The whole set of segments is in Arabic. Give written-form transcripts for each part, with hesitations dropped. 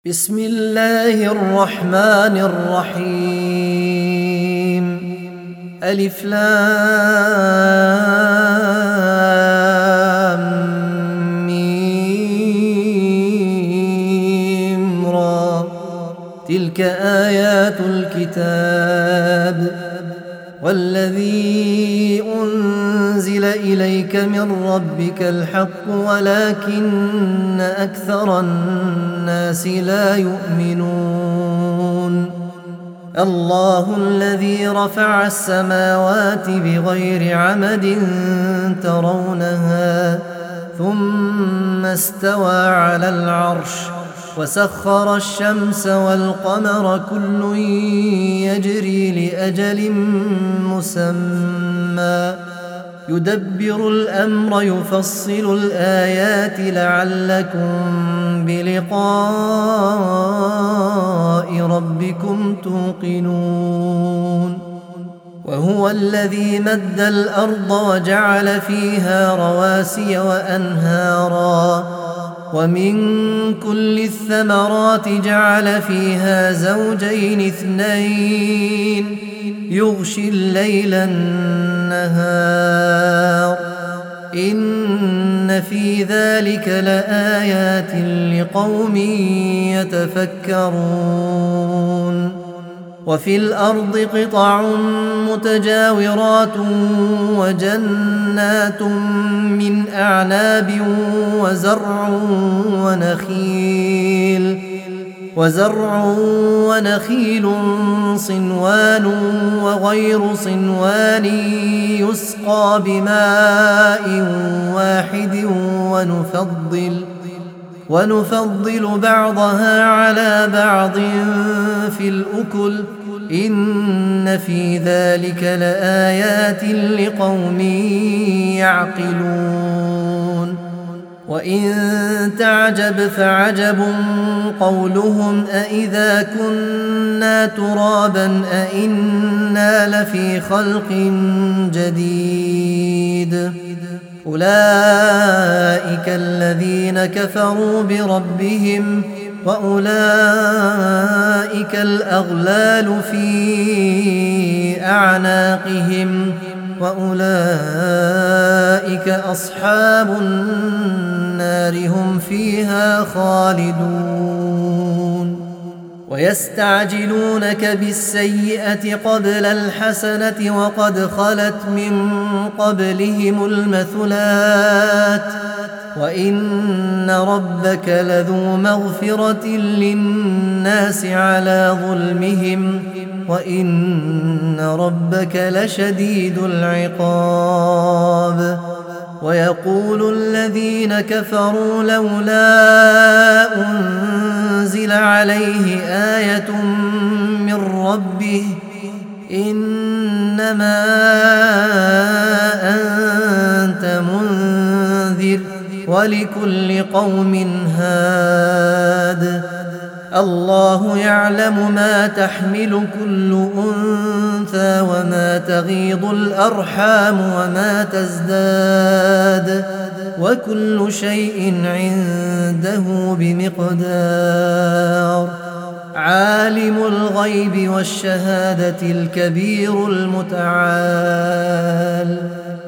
بسم الله الرحمن الرحيم. ألف لام ميم را. تلك آيات الكتاب والذي أنزل إليك من ربك الحق ولكن أكثر الناس لا يؤمنون. الله الذي رفع السماوات بغير عمد ترونها ثم استوى على العرش وسخر الشمس والقمر كل يجري لأجل مسمى يدبر الأمر يفصل الآيات لعلكم بلقاء ربكم توقنون. وهو الذي مد الأرض وجعل فيها رواسي وأنهارا ومن كل الثمرات جعل فيها زوجين اثنين يغشي الليل النهار إن في ذلك لآيات لقوم يتفكرون. وفي الأرض قطع متجاورات وجنات من أعناب وزرع ونخيل صنوان وغير صنوان يسقى بماء واحد ونفضل بعضها على بعض في الأكل إن في ذلك لآيات لقوم يعقلون. وإن تعجب فعجب قولهم أإذا كنا ترابا أإنا لفي خلق جديد أولئك الذين كفروا بربهم وأولئك الأغلال في أعناقهم وأولئك أصحاب النار هم فيها خالدون. ويستعجلونك بالسيئة قبل الحسنة وقد خلت من قبلهم المثلات وإن ربك لذو مغفرة للناس على ظلمهم وإن ربك لشديد العقاب. ويقول الذين كفروا لولا أنزل عليه آية من ربه إنما أنت منذر ولكل قوم هاد. الله يعلم ما تحمل كل أنثى وما تغيض الأرحام وما تزداد وكل شيء عنده بمقدار. عالم الغيب والشهادة الكبير المتعال.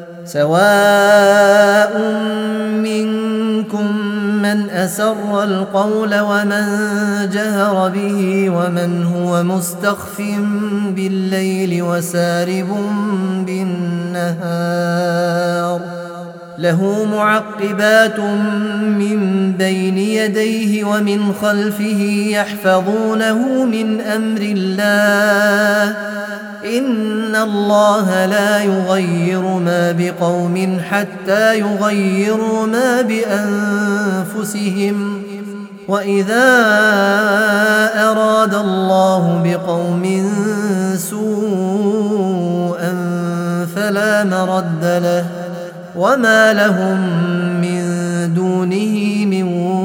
سواء منكم من أسر القول ومن جهر به ومن هو مستخف بالليل وسارب بالنهار له معقبات من بين يديه ومن خلفه يحفظونه من أمر الله إن الله لا يغير ما بقوم حتى يغيروا ما بأنفسهم وإذا أراد الله بقوم سوءا فلا مرد له وما لهم من دونه من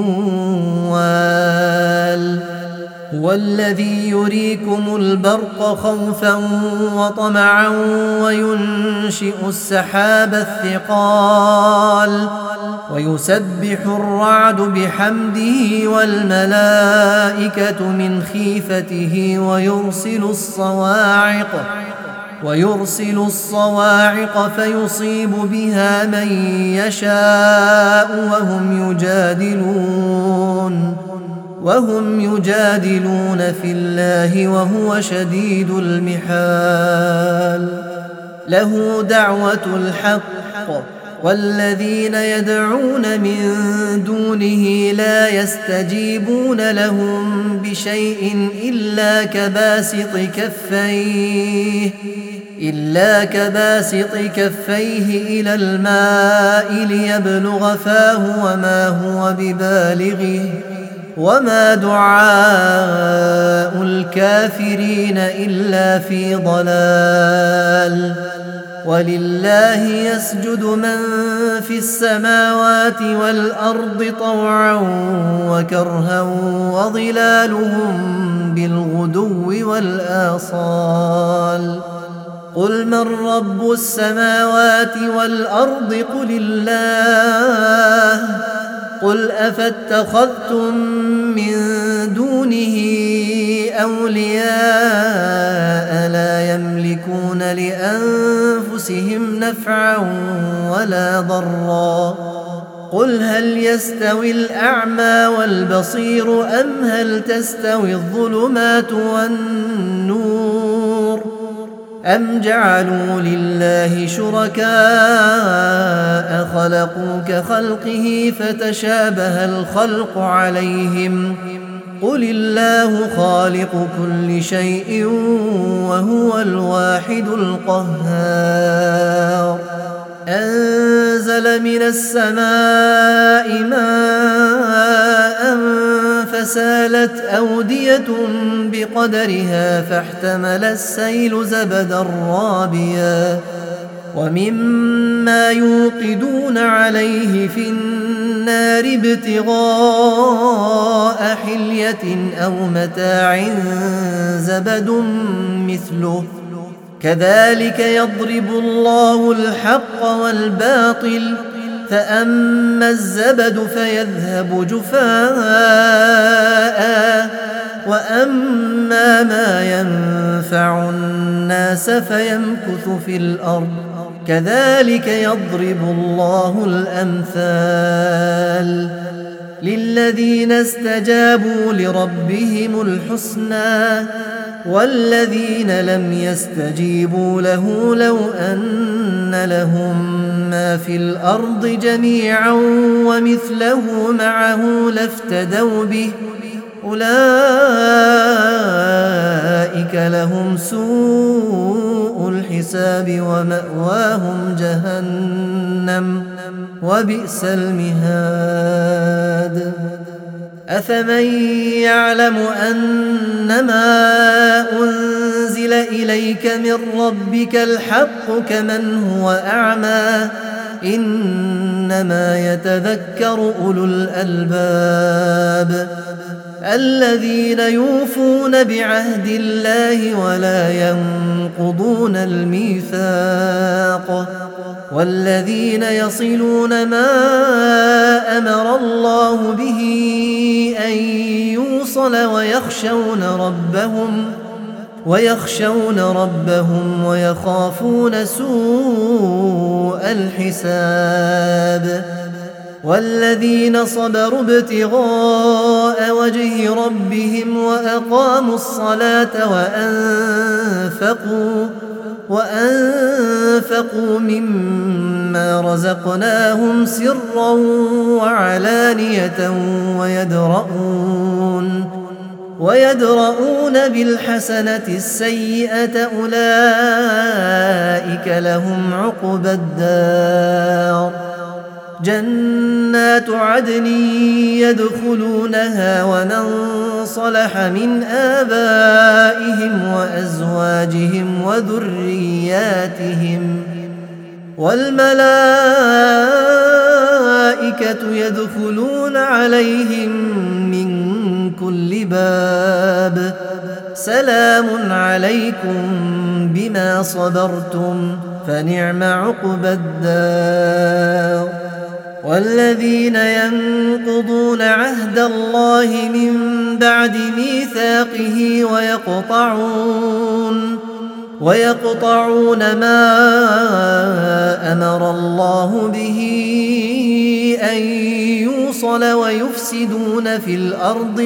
وال. هو الذي يريكم البرق خوفا وطمعا وينشئ السحاب الثقال ويسبح الرعد بحمده والملائكة من خيفته ويرسل الصواعق فيصيب بها من يشاء وهم يجادلون في الله وهو شديد المحال. له دعوة الحق والذين يدعون من دونه لا يستجيبون لهم بشيء إلا كباسط كفيه إلى الماء ليبلغ فاه وما هو ببالغه وما دعاء الكافرين إلا في ضلال. ولله يسجد من في السماوات والأرض طوعا وكرها وظلالهم بالغدو والآصال. قل من رب السماوات والأرض قل الله. قل أفاتخذتم من دونه أولياء لا يملكون لأنفسهم نفعا ولا ضرا. قل هل يستوي الأعمى والبصير أم هل تستوي الظلمات والنور أم جعلوا لله شركاء خلقوا كخلقه فتشابه الخلق عليهم. قل الله خالق كل شيء وهو الواحد القهار. أنزل من السماء ماء فسالت أودية بقدرها فاحتمل السيل زبدا رابيا ومما يوقدون عليه في النار ابتغاء حلية أو متاع زبد مثله كذلك يضرب الله الحق والباطل فأما الزبد فيذهب جفاء وأما ما ينفع الناس فيمكث في الأرض كذلك يضرب الله الأمثال. للذين استجابوا لربهم الحسنى والذين لم يستجيبوا له لو أن لهم ما في الأرض جميعا ومثله معه لافتدوا به أولئك لهم سوء الحساب ومأواهم جهنم وبئس المهاد. أفمن يعلم أنما أنزل إليك من ربك الحق كمن هو أعمى إنما يتذكر أولو الألباب الذين يوفون بعهد الله ولا ينقضون الميثاق والذين يصلون ما أمر الله به أن يوصل ويخشون ربهم ويخافون سوء الحساب. والذين صبروا ابتغاء وجه ربهم وأقاموا الصلاة وأنفقوا مما رزقناهم سرا وعلانية ويدرؤون بالحسنة السيئة أولئك لهم عقبى الدار. جنات عدن يدخلونها ومن صلح من آبائهم وأزواجهم وذرياتهم والملائكة يدخلون عليهم من كل باب سلام عليكم بما صبرتم فنعم عقبى الدار. والذين ينقضون عهد الله من بعد ميثاقه ويقطعون ما أمر الله به أن يوصل ويفسدون في الأرض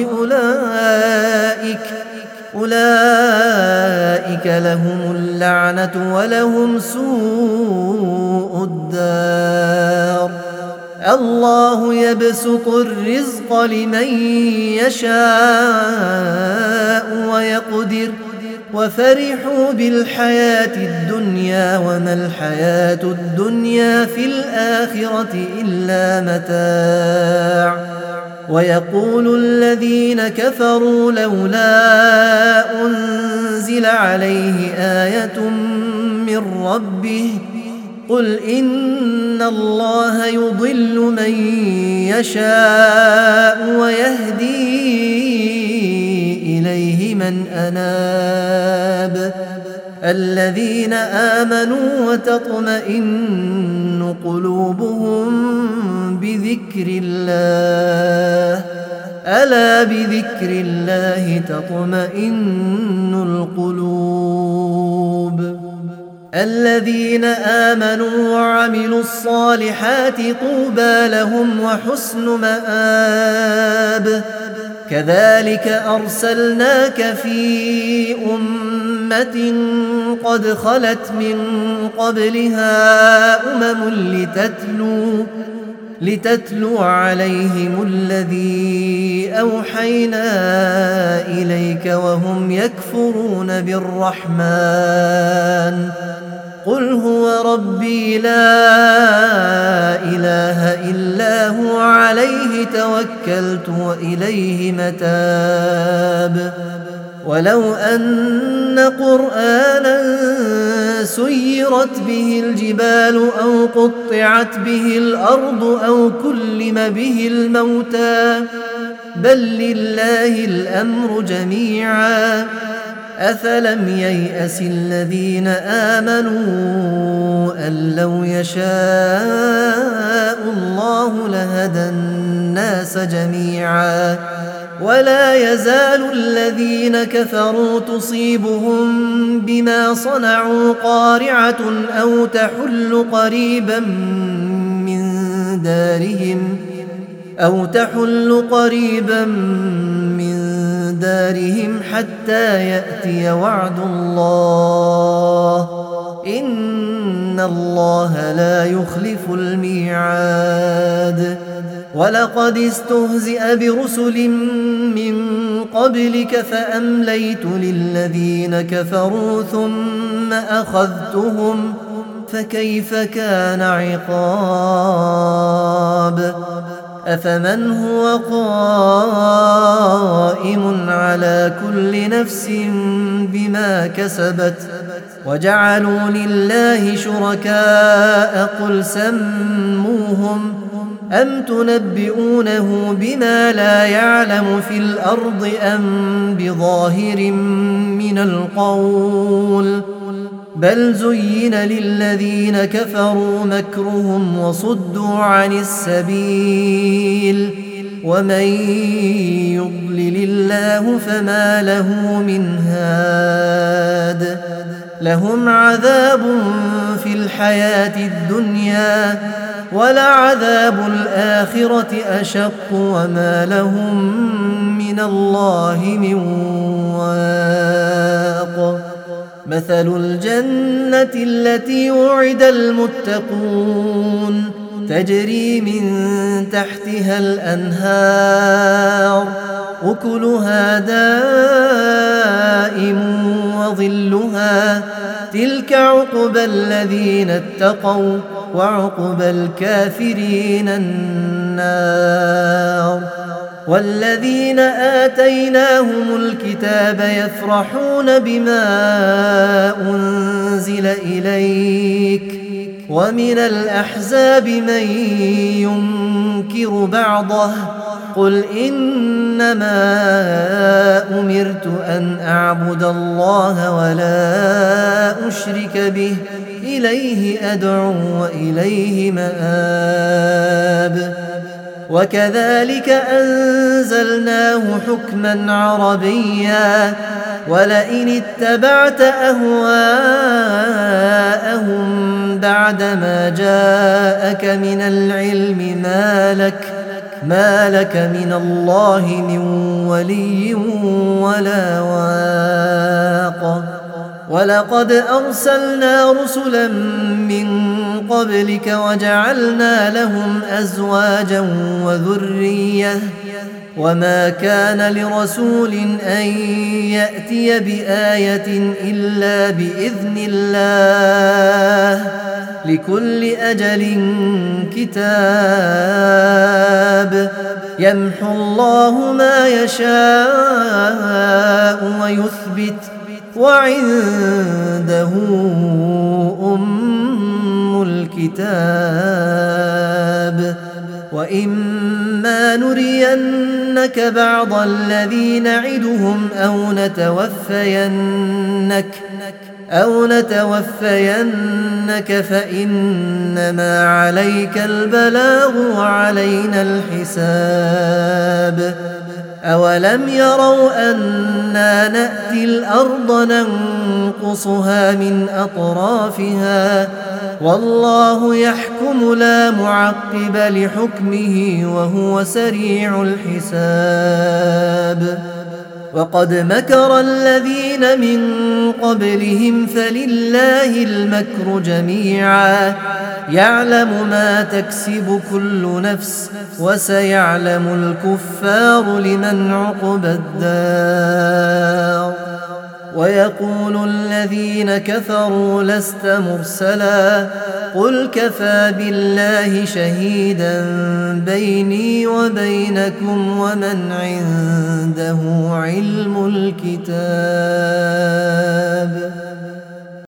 أولئك لهم اللعنة ولهم سوء الدار. الله يبسط الرزق لمن يشاء ويقدر وفرحوا بالحياة الدنيا وما الحياة الدنيا في الآخرة إلا متاع. ويقول الذين كفروا لولا أنزل عليه آية من ربه قل إن الله يضل من يشاء ويهدي إليه من أناب. الذين آمنوا وتطمئن قلوبهم بذكر الله ألا بذكر الله تطمئن القلوب. الذين آمنوا وعملوا الصالحات طوبى لهم وحسن مآب. كذلك أرسلناك في أمة قد خلت من قبلها لتتلو عليهم الذي أوحينا إليك وهم يكفرون بالرحمن قل هو ربي لا إله إلا هو عليه توكلت وإليه متاب. ولو أن قرآنا سيرت به الجبال أو قطعت به الأرض أو كلم به الموتى بل لله الأمر جميعا أفلم ييأس الذين آمنوا أن لو يشاء الله لهدى الناس جميعا ولا يزال الذين كفروا تصيبهم بما صنعوا قارعة أو تحل قريبا من دارهم حتى يأتي وعد الله إن الله لا يخلف الميعاد. ولقد استهزئ برسل من قبلك فأمليت للذين كفروا ثم أخذتهم فكيف كان عقاب. أفمن هو قائم على كل نفس بما كسبت وجعلوا لله شركاء قل سموهم أم تنبئونه بما لا يعلم في الأرض أم بظاهر من القول بل زين للذين كفروا مكرهم وصدوا عن السبيل ومن يضلل الله فما له من هاد. لهم عذاب في الحياة الدنيا ولعذاب الآخرة أشق وما لهم من الله من واق. مثل الجنة التي وعد المتقون تجري من تحتها الأنهار أكلها دائم وظلها تلك عقبى الذين اتقوا وعقبى الكافرين النار. والذين آتيناهم الكتاب يفرحون بما أنزل إليك ومن الأحزاب من ينكر بعضه قل إنما أمرت أن أعبد الله ولا أشرك به إليه أدعو وإليه مآب. وكذلك أنزلناه حكما عربيا ولئن اتبعت أهواءهم بعدما جاءك من العلم ما لك من الله من ولي ولا واق. ولقد أرسلنا رسلا من قبلك وجعلنا لهم أزواجا وذرية وما كان لرسول أن يأتي بآية إلا بإذن الله لكل أجل كتاب. يمحو الله ما يشاء ويثبت وعنده أم الكتاب. وإما نرينك بعض الذي نعدهم أو نتوفينك فإنما عليك البلاغ وعلينا الحساب. أولم يروا أنا نأتي الأرض ننقصها من أطرافها والله يحكم لا معقب لحكمه وهو سريع الحساب. وقد مكر الذين من قبلهم فلله المكر جميعا يعلم ما تكسب كل نفس وسيعلم الكفار لمن عقبى الدار. ويقول الذين كفروا لست مرسلا قل كفى بالله شهيدا بيني وبينكم ومن عنده علم الكتاب.